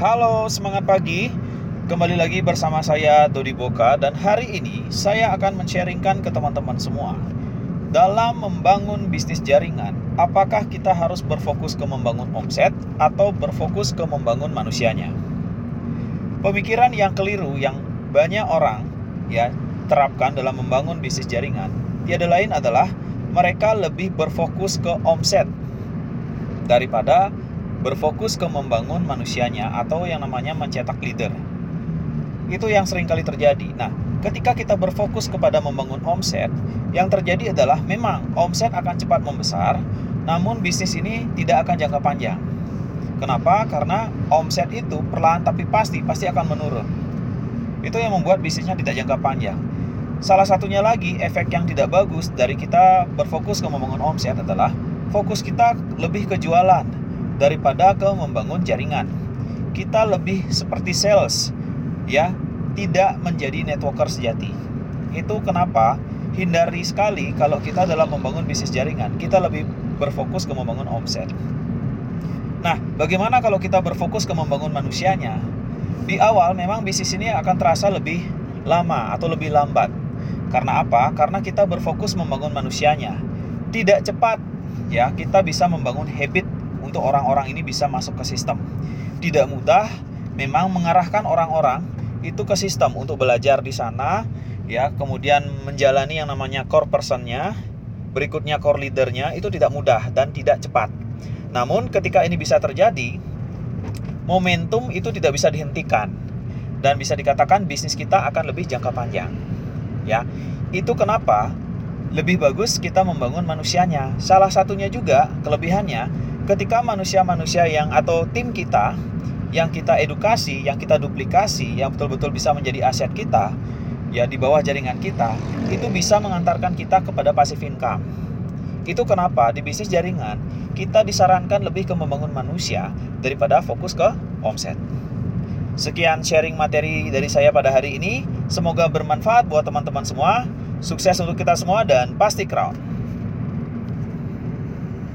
Halo, semangat pagi. Kembali lagi bersama saya Dodi Boka, dan hari ini saya akan men-sharingkan ke teman-teman semua. Dalam membangun bisnis jaringan, apakah kita harus berfokus ke membangun omset atau berfokus ke membangun manusianya? Pemikiran yang keliru yang banyak orang terapkan dalam membangun bisnis jaringan tiada lain adalah mereka lebih berfokus ke omset daripada berfokus ke membangun manusianya atau yang namanya mencetak leader. Itu yang sering kali terjadi. Nah, ketika kita berfokus kepada membangun omset, yang terjadi adalah memang omset akan cepat membesar, namun bisnis ini tidak akan jangka panjang. Kenapa? Karena omset itu perlahan tapi pasti akan menurun. Itu yang membuat bisnisnya tidak jangka panjang. Salah satunya lagi, efek yang tidak bagus dari kita berfokus ke membangun omset adalah fokus kita lebih ke jualan daripada ke membangun jaringan. Kita lebih seperti sales, tidak menjadi networker sejati. Itu kenapa hindari sekali kalau kita dalam membangun bisnis jaringan, kita lebih berfokus ke membangun omset. Nah, bagaimana kalau kita berfokus ke membangun manusianya? Di awal memang bisnis ini akan terasa lebih lama atau lebih lambat. Karena apa? Karena kita berfokus membangun manusianya. Tidak cepat, kita bisa membangun habit untuk orang-orang ini bisa masuk ke sistem. Tidak mudah memang mengarahkan orang-orang itu ke sistem untuk belajar di sana, kemudian menjalani yang namanya core personnya, berikutnya core leadernya, itu tidak mudah dan tidak cepat. Namun ketika ini bisa terjadi, momentum itu tidak bisa dihentikan dan bisa dikatakan bisnis kita akan lebih jangka panjang. Itu kenapa lebih bagus kita membangun manusianya. Salah satunya juga kelebihannya, ketika manusia-manusia atau tim kita yang kita edukasi, yang kita duplikasi, yang betul-betul bisa menjadi aset kita, di bawah jaringan kita, itu bisa mengantarkan kita kepada passive income. Itu kenapa di bisnis jaringan kita disarankan lebih ke membangun manusia daripada fokus ke omset. Sekian sharing materi dari saya pada hari ini. Semoga bermanfaat buat teman-teman semua. Sukses untuk kita semua dan pasti crown.